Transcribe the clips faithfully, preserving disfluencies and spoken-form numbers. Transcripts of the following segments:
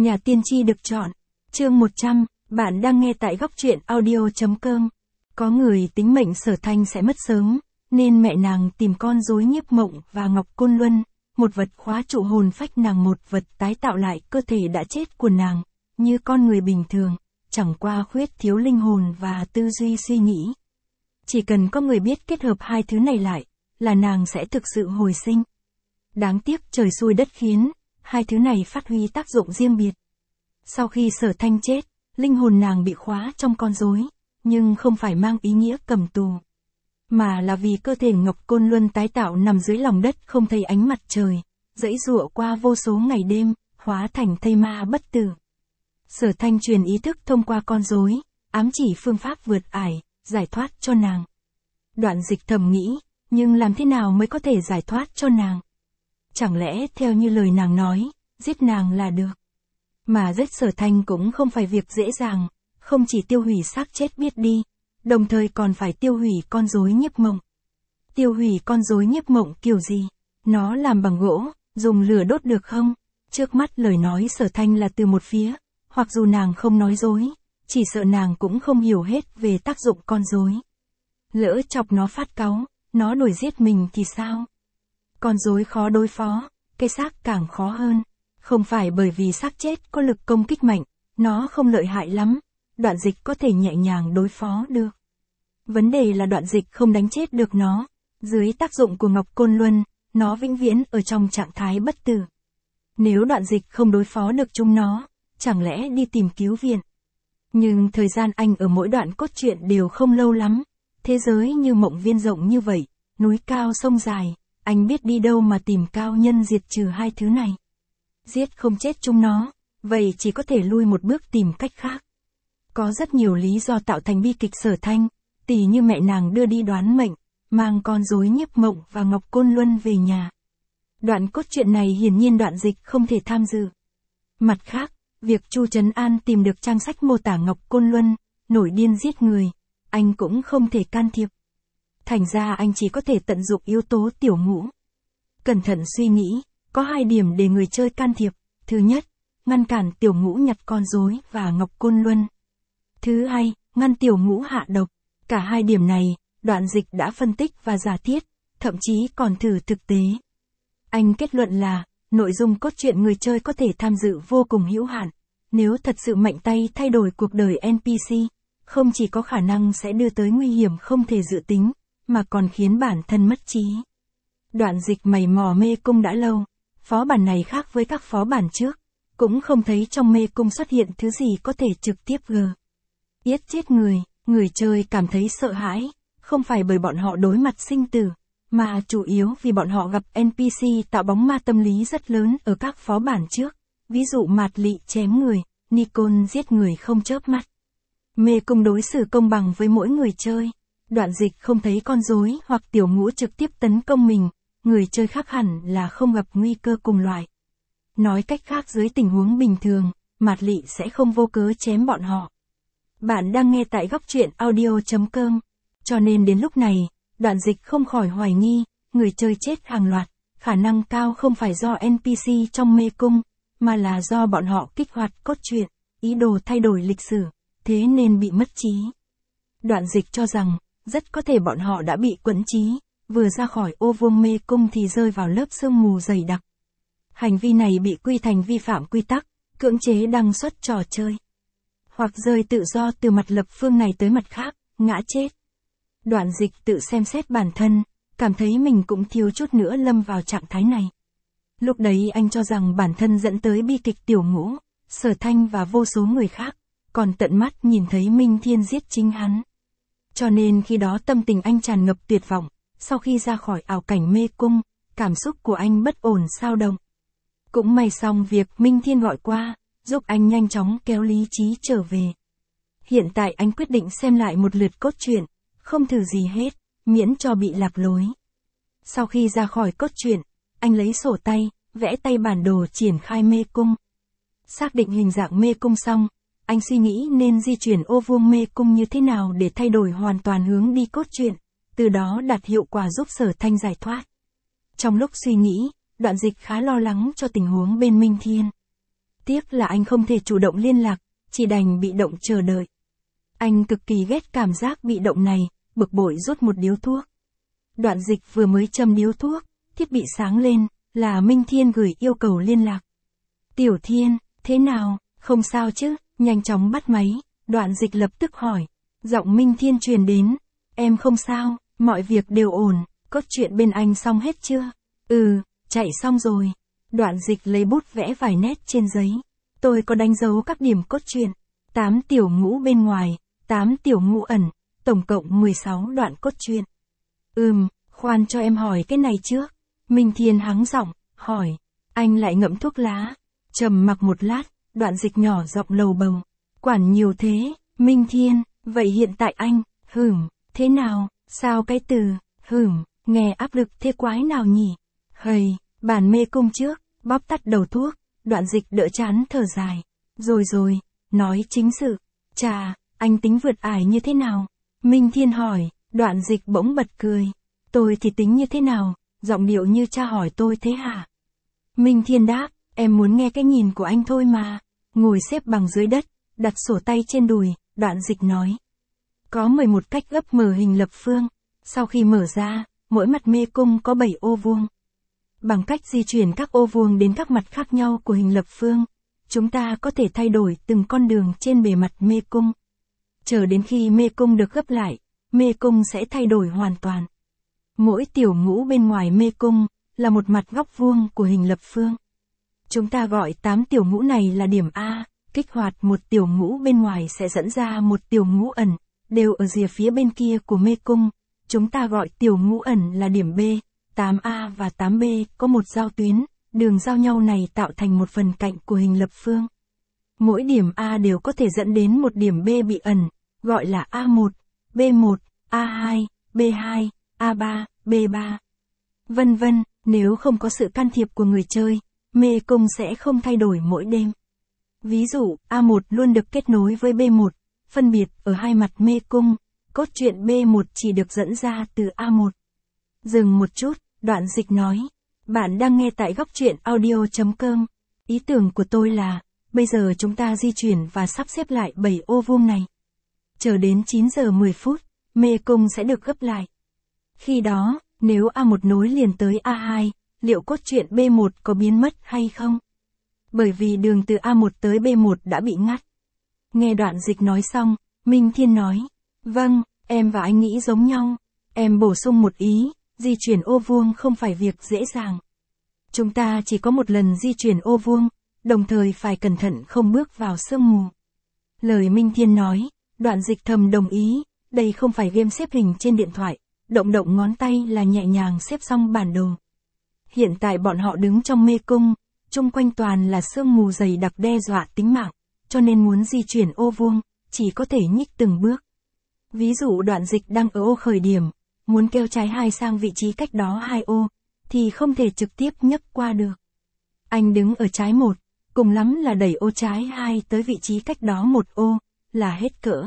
Nhà tiên tri được chọn. Chương một trăm, bạn đang nghe tại góc truyện audio.com. Có người tính mệnh Sở Thanh sẽ mất sớm, nên mẹ nàng tìm con rối Nhiếp Mộng và Ngọc Côn Luân, một vật khóa trụ hồn phách nàng, một vật tái tạo lại cơ thể đã chết của nàng, như con người bình thường, chẳng qua khuyết thiếu linh hồn và tư duy suy nghĩ. Chỉ cần có người biết kết hợp hai thứ này lại, là nàng sẽ thực sự hồi sinh. Đáng tiếc trời xui đất khiến, hai thứ này phát huy tác dụng riêng biệt. Sau khi Sở Thanh chết, linh hồn nàng bị khóa trong con rối, nhưng không phải mang ý nghĩa cầm tù, mà là vì cơ thể Ngọc Côn Luân tái tạo nằm dưới lòng đất không thấy ánh mặt trời, giãy giụa qua vô số ngày đêm, hóa thành thây ma bất tử. Sở Thanh truyền ý thức thông qua con rối, ám chỉ phương pháp vượt ải, giải thoát cho nàng. Đoạn Dịch thầm nghĩ, nhưng làm thế nào mới có thể giải thoát cho nàng? Chẳng lẽ theo như lời nàng nói, giết nàng là được? Mà giết Sở Thanh cũng không phải việc dễ dàng, không chỉ tiêu hủy xác chết biết đi, đồng thời còn phải tiêu hủy con rối Nhiếp Mộng. Tiêu hủy con rối Nhiếp Mộng kiểu gì? Nó làm bằng gỗ, dùng lửa đốt được không? Trước mắt lời nói Sở Thanh là từ một phía, hoặc dù nàng không nói dối, chỉ sợ nàng cũng không hiểu hết về tác dụng con rối. Lỡ chọc nó phát cáu, nó đuổi giết mình thì sao? Con rối khó đối phó, cái xác càng khó hơn. Không phải bởi vì xác chết có lực công kích mạnh, nó không lợi hại lắm, Đoạn Dịch có thể nhẹ nhàng đối phó được. Vấn đề là Đoạn Dịch không đánh chết được nó. Dưới tác dụng của Ngọc Côn Luân, nó vĩnh viễn ở trong trạng thái bất tử. Nếu Đoạn Dịch không đối phó được chúng nó, chẳng lẽ đi tìm cứu viện? Nhưng thời gian anh ở mỗi đoạn cốt truyện đều không lâu lắm. Thế giới như mộng viên rộng như vậy, núi cao sông dài, anh biết đi đâu mà tìm cao nhân diệt trừ hai thứ này. Giết không chết chúng nó, vậy chỉ có thể lui một bước tìm cách khác. Có rất nhiều lý do tạo thành bi kịch Sở Thanh, tỉ như mẹ nàng đưa đi đoán mệnh, mang con rối Nhiếp Mộng và Ngọc Côn Luân về nhà. Đoạn cốt truyện này hiển nhiên Đoạn Dịch không thể tham dự. Mặt khác, việc Chu Trấn An tìm được trang sách mô tả Ngọc Côn Luân, nổi điên giết người, anh cũng không thể can thiệp. Thành ra anh chỉ có thể tận dụng yếu tố tiểu ngũ. Cẩn thận suy nghĩ, có hai điểm để người chơi can thiệp. Thứ nhất, ngăn cản tiểu ngũ nhặt con rối và Ngọc Côn Luân. Thứ hai, ngăn tiểu ngũ hạ độc. Cả hai điểm này, Đoạn Dịch đã phân tích và giả thiết, thậm chí còn thử thực tế. Anh kết luận là, nội dung cốt truyện người chơi có thể tham dự vô cùng hữu hạn. Nếu thật sự mạnh tay thay đổi cuộc đời en pê xê, không chỉ có khả năng sẽ đưa tới nguy hiểm không thể dự tính, mà còn khiến bản thân mất trí. Đoạn Dịch mày mò mê cung đã lâu. Phó bản này khác với các phó bản trước, cũng không thấy trong mê cung xuất hiện thứ gì có thể trực tiếp gờ. Yết chết người, người chơi cảm thấy sợ hãi, không phải bởi bọn họ đối mặt sinh tử, mà chủ yếu vì bọn họ gặp en pê xê tạo bóng ma tâm lý rất lớn ở các phó bản trước, ví dụ Mạt Lị chém người, Nikon giết người không chớp mắt. Mê cung đối xử công bằng với mỗi người chơi. Đoạn Dịch không thấy con rối hoặc tiểu ngũ trực tiếp tấn công mình, người chơi khác hẳn là không gặp nguy cơ cùng loại. Nói cách khác, dưới tình huống bình thường, Mạt Lị sẽ không vô cớ chém bọn họ. Bạn đang nghe tại góc truyện audio.com. Cho nên đến lúc này, Đoạn Dịch không khỏi hoài nghi, người chơi chết hàng loạt, khả năng cao không phải do en pê xê trong mê cung, mà là do bọn họ kích hoạt cốt truyện, ý đồ thay đổi lịch sử, thế nên bị mất trí. Đoạn Dịch cho rằng, rất có thể bọn họ đã bị quẫn trí, vừa ra khỏi ô vuông mê cung thì rơi vào lớp sương mù dày đặc. Hành vi này bị quy thành vi phạm quy tắc, cưỡng chế đăng xuất trò chơi. Hoặc rơi tự do từ mặt lập phương này tới mặt khác, ngã chết. Đoạn Dịch tự xem xét bản thân, cảm thấy mình cũng thiếu chút nữa lâm vào trạng thái này. Lúc đấy anh cho rằng bản thân dẫn tới bi kịch tiểu ngũ, Sở Thanh và vô số người khác, còn tận mắt nhìn thấy Minh Thiên giết chính hắn. Cho nên khi đó tâm tình anh tràn ngập tuyệt vọng, sau khi ra khỏi ảo cảnh mê cung, cảm xúc của anh bất ổn xao động. Cũng may xong việc Minh Thiên gọi qua, giúp anh nhanh chóng kéo lý trí trở về. Hiện tại anh quyết định xem lại một lượt cốt truyện, không thử gì hết, miễn cho bị lạc lối. Sau khi ra khỏi cốt truyện, anh lấy sổ tay, vẽ tay bản đồ triển khai mê cung. Xác định hình dạng mê cung xong, anh suy nghĩ nên di chuyển ô vuông mê cung như thế nào để thay đổi hoàn toàn hướng đi cốt truyện, từ đó đạt hiệu quả giúp Sở Thanh giải thoát. Trong lúc suy nghĩ, Đoạn Dịch khá lo lắng cho tình huống bên Minh Thiên. Tiếc là anh không thể chủ động liên lạc, chỉ đành bị động chờ đợi. Anh cực kỳ ghét cảm giác bị động này, bực bội rút một điếu thuốc. Đoạn Dịch vừa mới châm điếu thuốc, thiết bị sáng lên, là Minh Thiên gửi yêu cầu liên lạc. Tiểu Thiên, thế nào, không sao chứ, nhanh chóng bắt máy, Đoạn Dịch lập tức hỏi. Giọng Minh Thiên truyền đến, em không sao, mọi việc đều ổn, cốt truyện bên anh xong hết chưa? Ừ, chạy xong rồi. Đoạn Dịch lấy bút vẽ vài nét trên giấy. Tôi có đánh dấu các điểm cốt truyện. tám tiểu ngũ bên ngoài, tám tiểu ngũ ẩn, tổng cộng mười sáu đoạn cốt truyện. Ừm, khoan cho em hỏi cái này trước. Minh Thiên hắng giọng, hỏi. Anh lại ngậm thuốc lá. Trầm mặc một lát, Đoạn Dịch nhỏ giọng lầu bầu. Quản nhiều thế, Minh Thiên, vậy hiện tại anh, hửm, thế nào, sao cái từ, hửm, nghe áp lực thế quái nào nhỉ? Hầy, bản mê cung trước, bóp tắt đầu thuốc, Đoạn Dịch đỡ chán thở dài. Rồi rồi, nói chính sự. Chà, anh tính vượt ải như thế nào? Minh Thiên hỏi, Đoạn Dịch bỗng bật cười. Tôi thì tính như thế nào? Giọng điệu như cha hỏi tôi thế hả? Minh Thiên đáp, em muốn nghe cái nhìn của anh thôi mà. Ngồi xếp bằng dưới đất, đặt sổ tay trên đùi, Đoạn Dịch nói. Có mười một cách gấp mở hình lập phương. Sau khi mở ra, mỗi mặt mê cung có bảy ô vuông. Bằng cách di chuyển các ô vuông đến các mặt khác nhau của hình lập phương, chúng ta có thể thay đổi từng con đường trên bề mặt mê cung. Chờ đến khi mê cung được gấp lại, mê cung sẽ thay đổi hoàn toàn. Mỗi tiểu ngũ bên ngoài mê cung là một mặt góc vuông của hình lập phương. Chúng ta gọi tám tiểu ngũ này là điểm A, kích hoạt một tiểu ngũ bên ngoài sẽ dẫn ra một tiểu ngũ ẩn, đều ở rìa phía bên kia của mê cung. Chúng ta gọi tiểu ngũ ẩn là điểm B, tám A và tám B có một giao tuyến, đường giao nhau này tạo thành một phần cạnh của hình lập phương. Mỗi điểm A đều có thể dẫn đến một điểm B bị ẩn, gọi là A một, B một, A hai, B hai, A ba, B ba. Vân vân, nếu không có sự can thiệp của người chơi, mê cung sẽ không thay đổi mỗi đêm. Ví dụ, A một luôn được kết nối với B một, phân biệt ở hai mặt mê cung, cốt truyện B một chỉ được dẫn ra từ A một. Dừng một chút, Đoạn Dịch nói. Bạn đang nghe tại góc truyện audio chấm com. Ý tưởng của tôi là, bây giờ chúng ta di chuyển và sắp xếp lại bảy ô vuông này. Chờ đến chín giờ mười phút, mê cung sẽ được gấp lại. Khi đó, nếu A một nối liền tới A hai, liệu cốt truyện B một có biến mất hay không? Bởi vì đường từ A một tới B một đã bị ngắt. Nghe Đoạn Dịch nói xong, Minh Thiên nói. Vâng, em và anh nghĩ giống nhau. Em bổ sung một ý, di chuyển ô vuông không phải việc dễ dàng. Chúng ta chỉ có một lần di chuyển ô vuông, đồng thời phải cẩn thận không bước vào sương mù. Lời Minh Thiên nói, Đoạn Dịch thầm đồng ý, đây không phải game xếp hình trên điện thoại, động động ngón tay là nhẹ nhàng xếp xong bản đồ. Hiện tại bọn họ đứng trong mê cung, chung quanh toàn là sương mù dày đặc đe dọa tính mạng, cho nên muốn di chuyển ô vuông, chỉ có thể nhích từng bước. Ví dụ Đoạn Dịch đang ở ô khởi điểm, muốn kéo trái hai sang vị trí cách đó hai ô, thì không thể trực tiếp nhấc qua được. Anh đứng ở trái một, cùng lắm là đẩy ô trái hai tới vị trí cách đó một ô, là hết cỡ.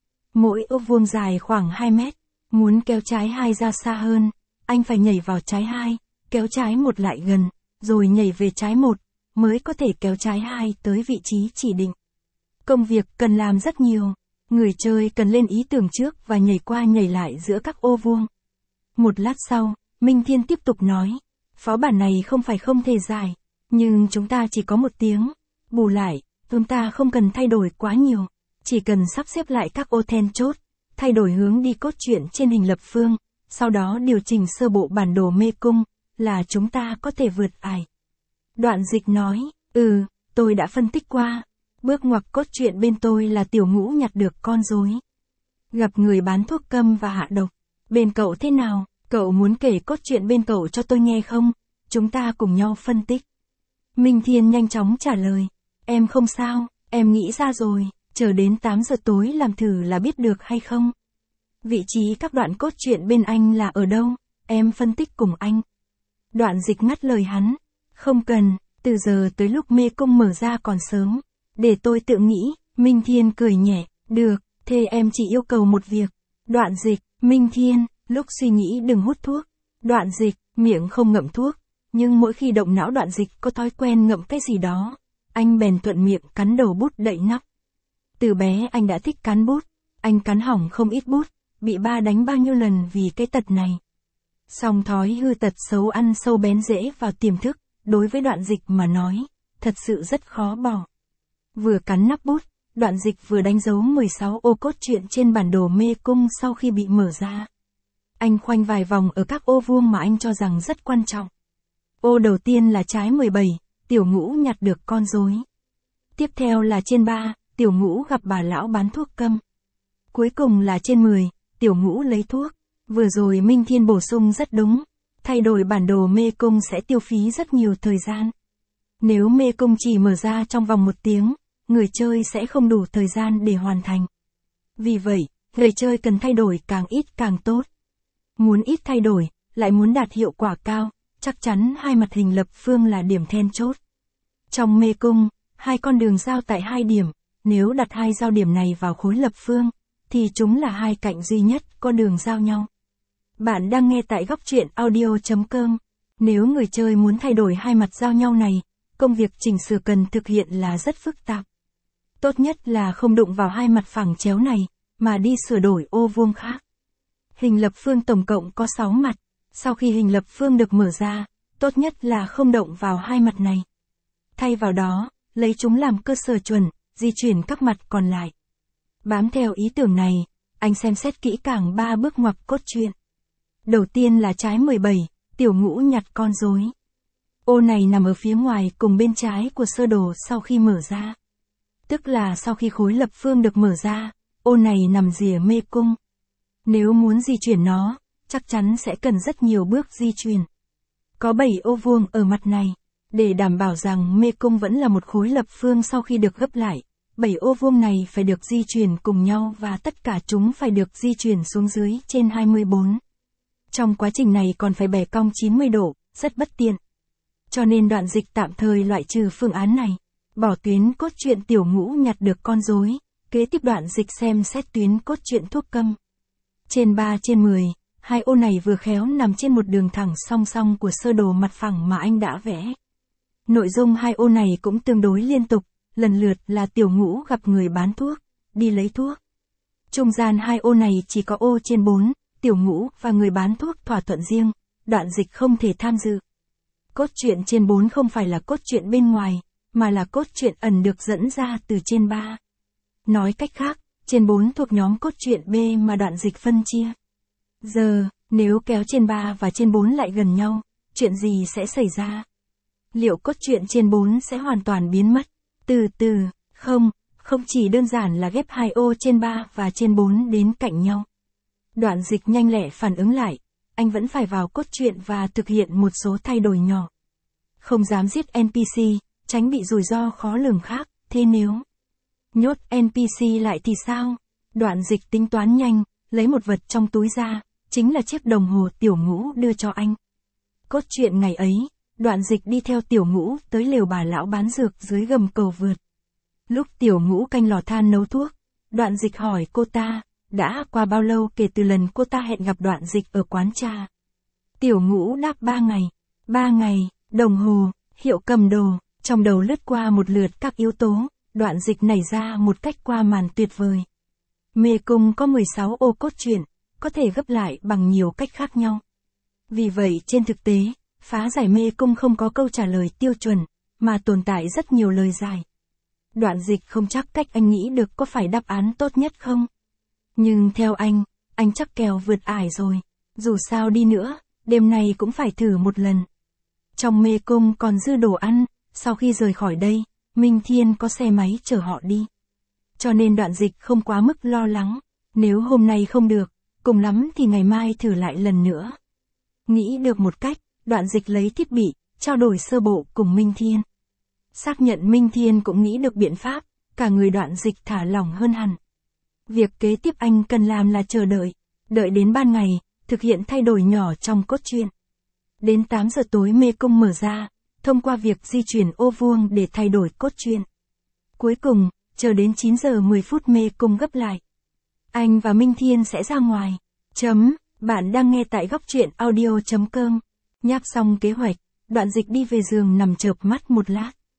Mỗi ô vuông dài khoảng hai mét, muốn kéo trái hai ra xa hơn, anh phải nhảy vào trái hai, kéo trái một lại gần, rồi nhảy về trái một, mới có thể kéo trái hai tới vị trí chỉ định. Công việc cần làm rất nhiều, người chơi cần lên ý tưởng trước và nhảy qua nhảy lại giữa các ô vuông. Một lát sau, Minh Thiên tiếp tục nói, phó bản này không phải không thể giải, nhưng chúng ta chỉ có một tiếng, bù lại, chúng ta không cần thay đổi quá nhiều, chỉ cần sắp xếp lại các ô then chốt, thay đổi hướng đi cốt truyện trên hình lập phương, sau đó điều chỉnh sơ bộ bản đồ mê cung, là chúng ta có thể vượt ải. Đoạn Dịch nói, ừ, tôi đã phân tích qua, bước ngoặc cốt truyện bên tôi là tiểu ngũ nhặt được con rối. Gặp người bán thuốc câm và hạ độc. Bên cậu thế nào, cậu muốn kể cốt truyện bên cậu cho tôi nghe không? Chúng ta cùng nhau phân tích. Minh Thiên nhanh chóng trả lời, em không sao, em nghĩ ra rồi, chờ đến tám giờ tối làm thử là biết được hay không? Vị trí các đoạn cốt truyện bên anh là ở đâu? Em phân tích cùng anh. Đoạn Dịch ngắt lời hắn, không cần, từ giờ tới lúc mê cung mở ra còn sớm, để tôi tự nghĩ. Minh Thiên cười nhẹ, được, thế em chỉ yêu cầu một việc. Đoạn Dịch, Minh Thiên, lúc suy nghĩ đừng hút thuốc. Đoạn Dịch, miệng không ngậm thuốc, nhưng mỗi khi động não Đoạn Dịch có thói quen ngậm cái gì đó, anh bèn thuận miệng cắn đầu bút đậy nắp. Từ bé anh đã thích cắn bút, anh cắn hỏng không ít bút, bị ba đánh bao nhiêu lần vì cái tật này. Song thói hư tật xấu ăn sâu bén rễ vào tiềm thức, đối với Đoạn Dịch mà nói, thật sự rất khó bỏ. Vừa cắn nắp bút, Đoạn Dịch vừa đánh dấu mười sáu ô cốt truyện trên bản đồ mê cung sau khi bị mở ra. Anh khoanh vài vòng ở các ô vuông mà anh cho rằng rất quan trọng. Ô đầu tiên là trái mười bảy, Tiểu Ngũ nhặt được con rối. Tiếp theo là trên ba, Tiểu Ngũ gặp bà lão bán thuốc câm. Cuối cùng là trên mười, Tiểu Ngũ lấy thuốc. Vừa rồi Minh Thiên bổ sung rất đúng, thay đổi bản đồ mê cung sẽ tiêu phí rất nhiều thời gian. Nếu mê cung chỉ mở ra trong vòng một tiếng, người chơi sẽ không đủ thời gian để hoàn thành. Vì vậy, người chơi cần thay đổi càng ít càng tốt. Muốn ít thay đổi, lại muốn đạt hiệu quả cao, chắc chắn hai mặt hình lập phương là điểm then chốt. Trong mê cung, hai con đường giao tại hai điểm, nếu đặt hai giao điểm này vào khối lập phương, thì chúng là hai cạnh duy nhất có đường giao nhau. Bạn đang nghe tại góc truyện audio chấm com. Nếu người chơi muốn thay đổi hai mặt giao nhau này, công việc chỉnh sửa cần thực hiện là rất phức tạp. Tốt nhất là không đụng vào hai mặt phẳng chéo này, mà đi sửa đổi ô vuông khác. Hình lập phương tổng cộng có sáu mặt, sau khi hình lập phương được mở ra, tốt nhất là không động vào hai mặt này. Thay vào đó, lấy chúng làm cơ sở chuẩn, di chuyển các mặt còn lại. Bám theo ý tưởng này, anh xem xét kỹ càng ba bước ngoặc cốt truyện. Đầu tiên là trái mười bảy, Tiểu Ngũ nhặt con rối. Ô này nằm ở phía ngoài cùng bên trái của sơ đồ sau khi mở ra. Tức là sau khi khối lập phương được mở ra, ô này nằm rìa mê cung. Nếu muốn di chuyển nó, chắc chắn sẽ cần rất nhiều bước di chuyển. Có bảy ô vuông ở mặt này, để đảm bảo rằng mê cung vẫn là một khối lập phương sau khi được gấp lại. bảy ô vuông này phải được di chuyển cùng nhau và tất cả chúng phải được di chuyển xuống dưới trên hai mươi bốn. Trong quá trình này còn phải bẻ cong chín mươi độ, rất bất tiện. Cho nên Đoạn Dịch tạm thời loại trừ phương án này, bỏ tuyến cốt truyện Tiểu Ngũ nhặt được con rối, kế tiếp Đoạn Dịch xem xét tuyến cốt truyện thuốc câm. Trên ba trên mười, hai ô này vừa khéo nằm trên một đường thẳng song song của sơ đồ mặt phẳng mà anh đã vẽ. Nội dung hai ô này cũng tương đối liên tục, lần lượt là Tiểu Ngũ gặp người bán thuốc, đi lấy thuốc. Trung gian hai ô này chỉ có ô trên bốn, Tiểu Ngũ và người bán thuốc thỏa thuận riêng, Đoạn Dịch không thể tham dự. Cốt truyện trên bốn không phải là cốt truyện bên ngoài, mà là cốt truyện ẩn được dẫn ra từ trên ba. Nói cách khác, trên bốn thuộc nhóm cốt truyện B mà Đoạn Dịch phân chia. Giờ, nếu kéo trên ba và trên bốn lại gần nhau, chuyện gì sẽ xảy ra? Liệu cốt truyện trên bốn sẽ hoàn toàn biến mất? Từ từ, không, không chỉ đơn giản là ghép hai ô trên ba và trên bốn đến cạnh nhau. Đoạn Dịch nhanh lẹ phản ứng lại, anh vẫn phải vào cốt truyện và thực hiện một số thay đổi nhỏ. Không dám giết en pê xê, tránh bị rủi ro khó lường khác, thế nếu nhốt en pê xê lại thì sao? Đoạn Dịch tính toán nhanh, lấy một vật trong túi ra, chính là chiếc đồng hồ Tiểu Ngũ đưa cho anh. Cốt truyện ngày ấy, Đoạn Dịch đi theo Tiểu Ngũ tới lều bà lão bán dược dưới gầm cầu vượt. Lúc Tiểu Ngũ canh lò than nấu thuốc, Đoạn Dịch hỏi cô ta, đã qua bao lâu kể từ lần cô ta hẹn gặp Đoạn Dịch ở quán trà. Tiểu Ngũ đáp ba ngày. Ba ngày, đồng hồ, hiệu cầm đồ, trong đầu lướt qua một lượt các yếu tố, Đoạn Dịch nảy ra một cách qua màn tuyệt vời. Mê cung có mười sáu ô cốt truyện, có thể gấp lại bằng nhiều cách khác nhau. Vì vậy trên thực tế, phá giải mê cung không có câu trả lời tiêu chuẩn, mà tồn tại rất nhiều lời giải. Đoạn Dịch không chắc cách anh nghĩ được có phải đáp án tốt nhất không? Nhưng theo anh, anh chắc kèo vượt ải rồi. Dù sao đi nữa, đêm nay cũng phải thử một lần. Trong mê cung còn dư đồ ăn, sau khi rời khỏi đây, Minh Thiên có xe máy chở họ đi. Cho nên Đoạn Dịch không quá mức lo lắng. Nếu hôm nay không được, cùng lắm thì ngày mai thử lại lần nữa. Nghĩ được một cách, Đoạn Dịch lấy thiết bị, trao đổi sơ bộ cùng Minh Thiên. Xác nhận Minh Thiên cũng nghĩ được biện pháp, cả người Đoạn Dịch thả lỏng hơn hẳn. Việc kế tiếp anh cần làm là chờ đợi, đợi đến ban ngày, thực hiện thay đổi nhỏ trong cốt truyện. Đến tám giờ tối mê cung mở ra, thông qua việc di chuyển ô vuông để thay đổi cốt truyện. Cuối cùng, chờ đến chín giờ mười phút mê cung gấp lại. Anh và Minh Thiên sẽ ra ngoài. Chấm, bạn đang nghe tại góc truyện audio chấm com. Nháp xong kế hoạch, Đoạn Dịch đi về giường nằm chợp mắt một lát.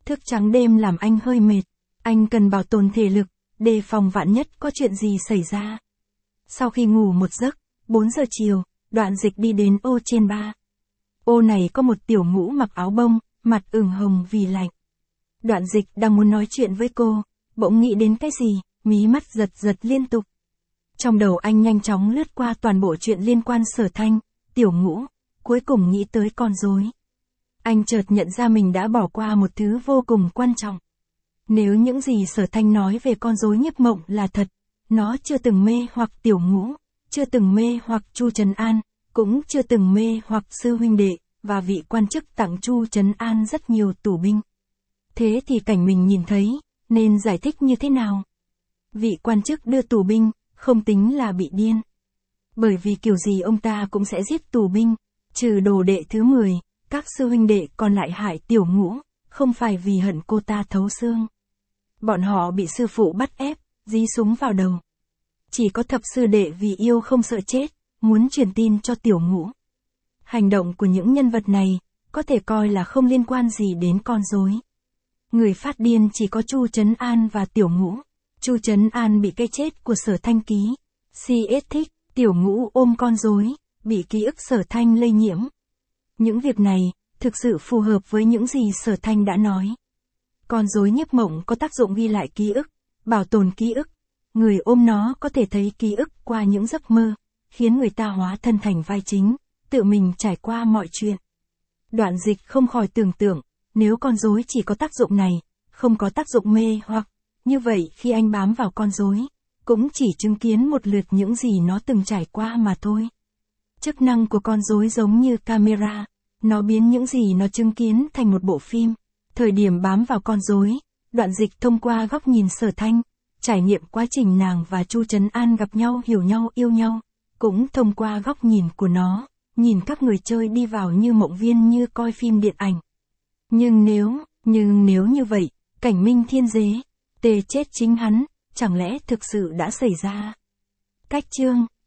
Thức trắng đêm làm anh hơi mệt. Anh cần bảo tồn thể lực, đề phòng vạn nhất có chuyện gì xảy ra. Sau khi ngủ một giấc, bốn giờ chiều, Đoạn Dịch đi đến ô trên ba. Ô này có một tiểu ngũ mặc áo bông, mặt ửng hồng vì lạnh. Đoạn Dịch đang muốn nói chuyện với cô, bỗng nghĩ đến cái gì, mí mắt giật giật liên tục. Trong đầu anh nhanh chóng lướt qua toàn bộ chuyện liên quan Sở Thanh, tiểu ngũ, cuối cùng nghĩ tới con rối. Anh chợt nhận ra mình đã bỏ qua một thứ vô cùng quan trọng. Nếu những gì Sở Thanh nói về con rối Nhiếp Mộng là thật, nó chưa từng mê hoặc tiểu ngũ, chưa từng mê hoặc Chu Trấn An, cũng chưa từng mê hoặc sư huynh đệ, và vị quan chức tặng Chu Trấn An rất nhiều tù binh. Thế thì cảnh mình nhìn thấy, nên giải thích như thế nào? Vị quan chức đưa tù binh, không tính là bị điên. Bởi vì kiểu gì ông ta cũng sẽ giết tù binh, trừ đồ đệ thứ mười, các sư huynh đệ còn lại hại tiểu ngũ, không phải vì hận cô ta thấu xương. Bọn họ bị sư phụ bắt ép, dí súng vào đầu. Chỉ có thập sư đệ vì yêu không sợ chết, muốn truyền tin cho tiểu ngũ. Hành động của những nhân vật này, có thể coi là không liên quan gì đến con rối. Người phát điên chỉ có Chu Trấn An và tiểu ngũ. Chu Trấn An bị cái chết của Sở Thanh ký. xê ét thích, tiểu ngũ ôm con rối, bị ký ức Sở Thanh lây nhiễm. Những việc này, thực sự phù hợp với những gì Sở Thanh đã nói. Con rối Nhiếp Mộng có tác dụng ghi lại ký ức, bảo tồn ký ức. Người ôm nó có thể thấy ký ức qua những giấc mơ, khiến người ta hóa thân thành vai chính, tự mình trải qua mọi chuyện. Đoạn Dịch không khỏi tưởng tượng, nếu con rối chỉ có tác dụng này, không có tác dụng mê hoặc, như vậy khi anh bám vào con rối, cũng chỉ chứng kiến một lượt những gì nó từng trải qua mà thôi. Chức năng của con rối giống như camera, nó biến những gì nó chứng kiến thành một bộ phim. Thời điểm bám vào con rối, Đoạn Dịch thông qua góc nhìn Sở Thanh, trải nghiệm quá trình nàng và Chu Trấn An gặp nhau, hiểu nhau, yêu nhau, cũng thông qua góc nhìn của nó, nhìn các người chơi đi vào như mộng viên như coi phim điện ảnh. Nhưng nếu, nhưng nếu như vậy, cảnh Minh Thiên Dế, tề chết chính hắn, chẳng lẽ thực sự đã xảy ra? Cách chương